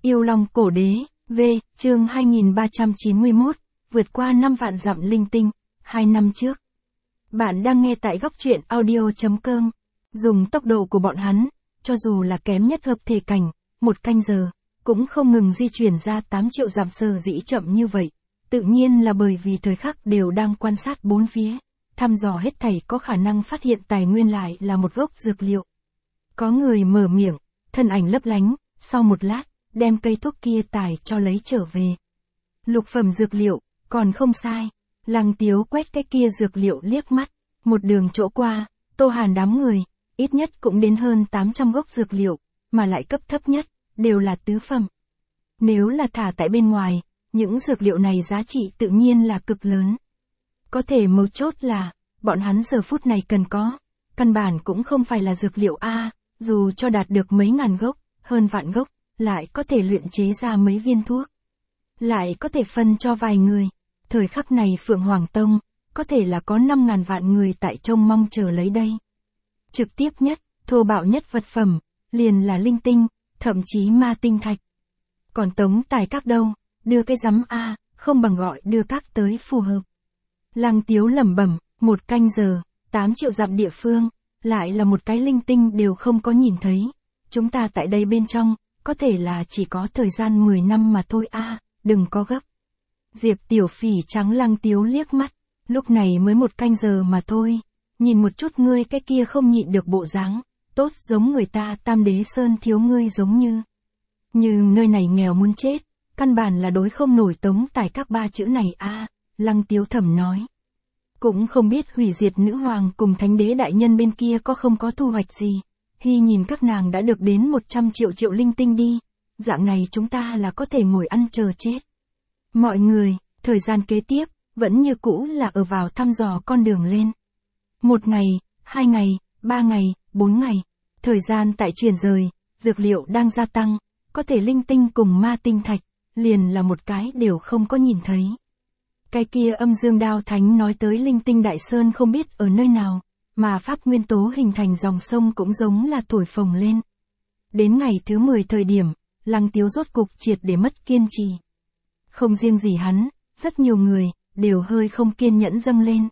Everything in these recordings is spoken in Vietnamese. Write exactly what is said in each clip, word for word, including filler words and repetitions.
Yêu Long Cổ Đế, V, chương hai nghìn ba trăm chín mươi mốt, vượt qua năm vạn dặm linh tinh, hai năm trước. Bạn đang nghe tại góc truyện audio chấm com. Dùng tốc độ của bọn hắn, cho dù là kém nhất hợp thể cảnh, một canh giờ, cũng không ngừng di chuyển ra tám triệu dặm. Sở dĩ chậm như vậy, tự nhiên là bởi vì thời khắc đều đang quan sát bốn phía, thăm dò hết thảy có khả năng phát hiện tài nguyên lại là một gốc dược liệu. Có người mở miệng, thân ảnh lấp lánh, sau một lát, đem cây thuốc kia tải cho lấy trở về. Lục phẩm dược liệu, còn không sai. Lăng Tiếu quét cái kia dược liệu liếc mắt, một đường chỗ qua, Tô Hàn đám người, ít nhất cũng đến hơn tám trăm gốc dược liệu, mà lại cấp thấp nhất, đều là tứ phẩm. Nếu là thả tại bên ngoài, những dược liệu này giá trị tự nhiên là cực lớn. Có thể mấu chốt là, bọn hắn giờ phút này cần có, căn bản cũng không phải là dược liệu A, dù cho đạt được mấy ngàn gốc, hơn vạn gốc, lại có thể luyện chế ra mấy viên thuốc. Lại có thể phân cho vài người. Thời khắc này Phượng Hoàng Tông, có thể là có năm ngàn vạn người tại trông mong chờ lấy đây. Trực tiếp nhất, thô bạo nhất vật phẩm, liền là linh tinh, thậm chí ma tinh thạch. Còn tống tài các đâu, đưa cái rắm A, không bằng gọi đưa các tới phù hợp. Lăng Tiếu lẩm bẩm, một canh giờ, tám triệu dặm địa phương, lại là một cái linh tinh đều không có nhìn thấy. Chúng ta tại đây bên trong, có thể là chỉ có thời gian mười năm mà thôi a, đừng có gấp. Diệp Tiểu Phỉ trắng Lăng Tiếu liếc mắt, lúc này mới một canh giờ mà thôi, nhìn một chút ngươi cái kia không nhịn được bộ dáng, tốt giống người ta Tam Đế Sơn thiếu ngươi giống như. Nhưng nơi này nghèo muốn chết, căn bản là đối không nổi tống tài các ba chữ này a, Lăng Tiếu thầm nói. Cũng không biết hủy diệt nữ hoàng cùng thánh đế đại nhân bên kia có không có thu hoạch gì. Hy nhìn các nàng đã được đến một trăm triệu triệu linh tinh đi, dạng này chúng ta là có thể ngồi ăn chờ chết. Mọi người, thời gian kế tiếp, vẫn như cũ là ở vào thăm dò con đường lên. Một ngày, hai ngày, ba ngày, bốn ngày, thời gian tại chuyển rời, dược liệu đang gia tăng, có thể linh tinh cùng ma tinh thạch, liền là một cái đều không có nhìn thấy. Cái kia Âm Dương Đao Thánh nói tới linh tinh đại sơn không biết ở nơi nào. Mà pháp nguyên tố hình thành dòng sông cũng giống là thổi phồng lên. Đến ngày thứ mười thời điểm, Lăng Tiếu rốt cục triệt để mất kiên trì. Không riêng gì hắn, rất nhiều người, đều hơi không kiên nhẫn dâng lên.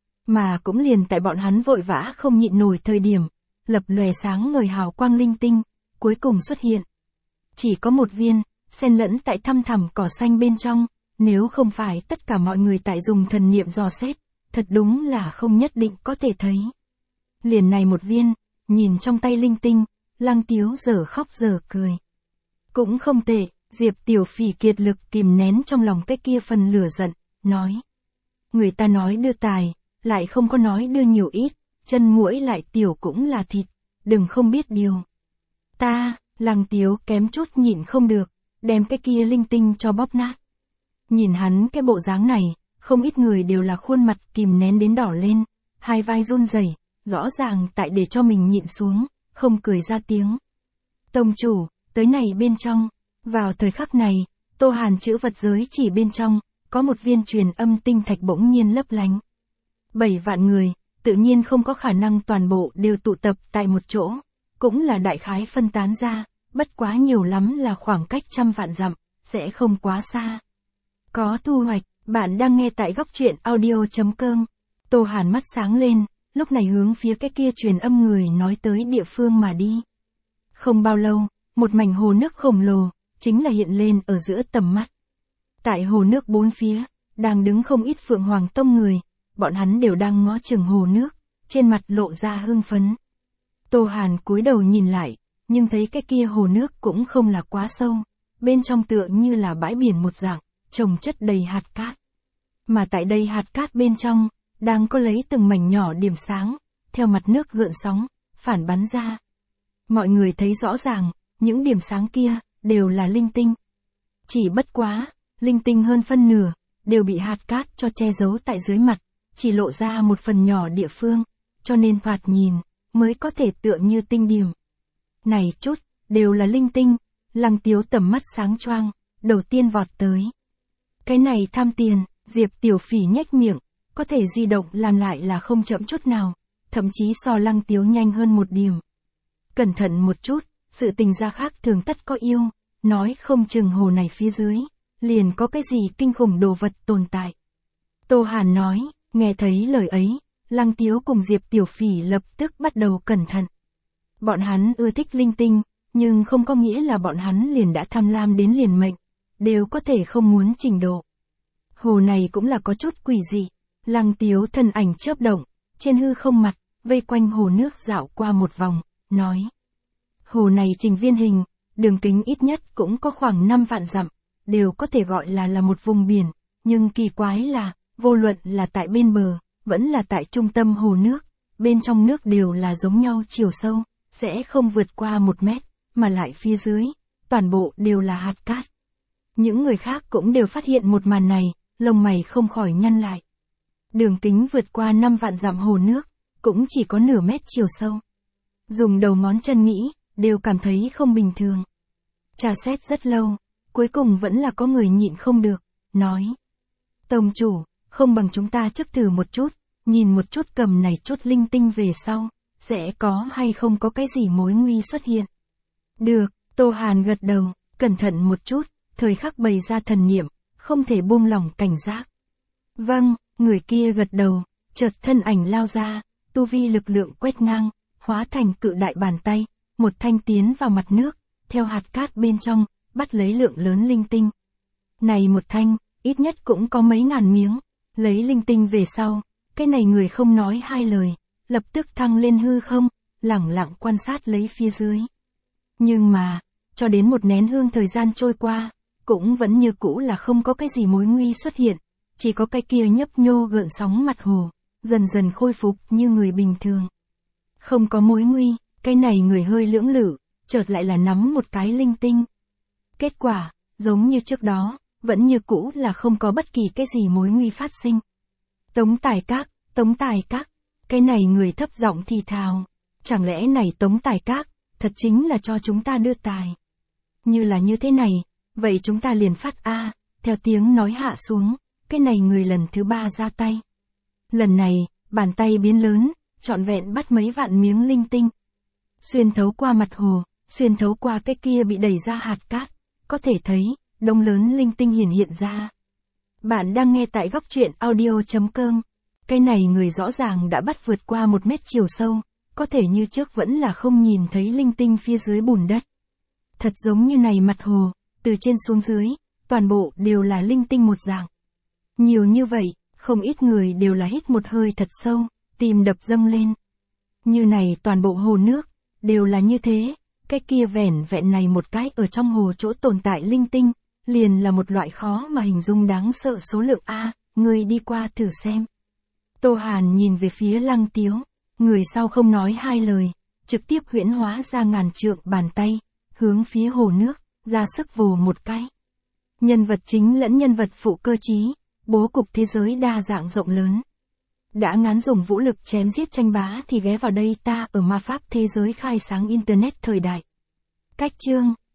Mà cũng liền tại bọn hắn vội vã không nhịn nổi thời điểm, lập lòe sáng ngời hào quang linh tinh, cuối cùng xuất hiện. Chỉ có một viên, xen lẫn tại thăm thẳm cỏ xanh bên trong, nếu không phải tất cả mọi người tại dùng thần niệm dò xét. Thật đúng là không nhất định có thể thấy. Liền này một viên, nhìn trong tay linh tinh, Lăng Tiếu giờ khóc giờ cười. Cũng không tệ, Diệp Tiểu Phỉ kiệt lực kìm nén trong lòng cái kia phần lửa giận, nói. Người ta nói đưa tài, lại không có nói đưa nhiều ít, chân muỗi lại tiểu cũng là thịt, đừng không biết điều. Ta, Lăng Tiếu kém chút nhịn không được, đem cái kia linh tinh cho bóp nát. Nhìn hắn cái bộ dáng này, không ít người đều là khuôn mặt kìm nén đến đỏ lên, hai vai run rẩy, rõ ràng tại để cho mình nhịn xuống, không cười ra tiếng. Tông chủ, tới này bên trong, vào thời khắc này, Tô Hàn chữ vật giới chỉ bên trong, có một viên truyền âm tinh thạch bỗng nhiên lấp lánh. Bảy vạn người, tự nhiên không có khả năng toàn bộ đều tụ tập tại một chỗ, cũng là đại khái phân tán ra, bất quá nhiều lắm là khoảng cách trăm vạn dặm, sẽ không quá xa. Có thu hoạch. Bạn đang nghe tại góc truyện audio chấm com. Tô Hàn mắt sáng lên, lúc này hướng phía cái kia truyền âm người nói tới địa phương mà đi. Không bao lâu, một mảnh hồ nước khổng lồ, chính là hiện lên ở giữa tầm mắt. Tại hồ nước bốn phía, đang đứng không ít Phượng Hoàng Tông người, bọn hắn đều đang ngó chừng hồ nước, trên mặt lộ ra hưng phấn. Tô Hàn cúi đầu nhìn lại, nhưng thấy cái kia hồ nước cũng không là quá sâu, bên trong tựa như là bãi biển một dạng. Trồng chất đầy hạt cát. Mà tại đây hạt cát bên trong, đang có lấy từng mảnh nhỏ điểm sáng, theo mặt nước gợn sóng, phản bắn ra. Mọi người thấy rõ ràng, những điểm sáng kia, đều là linh tinh. Chỉ bất quá, linh tinh hơn phân nửa, đều bị hạt cát cho che giấu tại dưới mặt, chỉ lộ ra một phần nhỏ địa phương, cho nên thoạt nhìn, mới có thể tựa như tinh điểm. Này chút, đều là linh tinh, Lăng Tiếu tầm mắt sáng choang, đầu tiên vọt tới. Cái này tham tiền, Diệp Tiểu Phỉ nhếch miệng, có thể di động làm lại là không chậm chút nào, thậm chí so Lăng Tiếu nhanh hơn một điểm. Cẩn thận một chút, sự tình gia khác thường tất có yêu, nói không chừng hồ này phía dưới, liền có cái gì kinh khủng đồ vật tồn tại. Tô Hàn nói, nghe thấy lời ấy, Lăng Tiếu cùng Diệp Tiểu Phỉ lập tức bắt đầu cẩn thận. Bọn hắn ưa thích linh tinh, nhưng không có nghĩa là bọn hắn liền đã tham lam đến liền mệnh, đều có thể không muốn trình độ. Hồ này cũng là có chút quỷ dị, Lăng Tiếu thân ảnh chớp động, trên hư không mặt, vây quanh hồ nước dạo qua một vòng, nói. Hồ này trình viên hình, đường kính ít nhất cũng có khoảng năm vạn dặm, đều có thể gọi là là một vùng biển, nhưng kỳ quái là, vô luận là tại bên bờ, vẫn là tại trung tâm hồ nước, bên trong nước đều là giống nhau chiều sâu, sẽ không vượt qua một mét, mà lại phía dưới, toàn bộ đều là hạt cát. Những người khác cũng đều phát hiện một màn này, lông mày không khỏi nhăn lại. Đường kính vượt qua năm vạn dặm hồ nước, cũng chỉ có nửa mét chiều sâu. Dùng đầu ngón chân nghĩ, đều cảm thấy không bình thường. Trà xét rất lâu, cuối cùng vẫn là có người nhịn không được, nói. Tông chủ, không bằng chúng ta trước thử một chút, nhìn một chút cầm này chút linh tinh về sau, sẽ có hay không có cái gì mối nguy xuất hiện. Được, Tô Hàn gật đầu, cẩn thận một chút, thời khắc bày ra thần niệm, không thể buông lỏng cảnh giác. Vâng, người kia gật đầu, chợt thân ảnh lao ra, tu vi lực lượng quét ngang, hóa thành cự đại bàn tay, một thanh tiến vào mặt nước, theo hạt cát bên trong, bắt lấy lượng lớn linh tinh. Này một thanh, ít nhất cũng có mấy ngàn miếng, lấy linh tinh về sau, cái này người không nói hai lời, lập tức thăng lên hư không, lẳng lặng quan sát lấy phía dưới. Nhưng mà, cho đến một nén hương thời gian trôi qua, cũng vẫn như cũ là không có cái gì mối nguy xuất hiện, chỉ có cái kia nhấp nhô gợn sóng mặt hồ, dần dần khôi phục như người bình thường. Không có mối nguy, cái này người hơi lưỡng lự, chợt lại là nắm một cái linh tinh. Kết quả, giống như trước đó, vẫn như cũ là không có bất kỳ cái gì mối nguy phát sinh. Tống Tài Các, Tống Tài Các, cái này người thấp giọng thì thào, chẳng lẽ này Tống Tài Các, thật chính là cho chúng ta đưa tài. Như là như thế này, vậy chúng ta liền phát A, theo tiếng nói hạ xuống, cái này người lần thứ ba ra tay. Lần này, bàn tay biến lớn, trọn vẹn bắt mấy vạn miếng linh tinh. Xuyên thấu qua mặt hồ, xuyên thấu qua cái kia bị đẩy ra hạt cát, có thể thấy, đông lớn linh tinh hiển hiện ra. Bạn đang nghe tại góc truyện audio chấm com. Cái này người rõ ràng đã bắt vượt qua một mét chiều sâu, có thể như trước vẫn là không nhìn thấy linh tinh phía dưới bùn đất. Thật giống như này mặt hồ, từ trên xuống dưới, toàn bộ đều là linh tinh một dạng. Nhiều như vậy, không ít người đều là hít một hơi thật sâu, tim đập dâng lên. Như này toàn bộ hồ nước, đều là như thế, cái kia vẻn vẹn này một cái ở trong hồ chỗ tồn tại linh tinh, liền là một loại khó mà hình dung đáng sợ số lượng A, người đi qua thử xem. Tô Hàn nhìn về phía Lăng Tiếu, người sau không nói hai lời, trực tiếp huyễn hóa ra ngàn trượng bàn tay, hướng phía hồ nước, ra sức vồ một cái. Nhân vật chính lẫn nhân vật phụ cơ trí, bố cục thế giới đa dạng rộng lớn. Đã ngán dùng vũ lực chém giết tranh bá thì ghé vào đây ta ở ma pháp thế giới khai sáng internet thời đại. Cách chương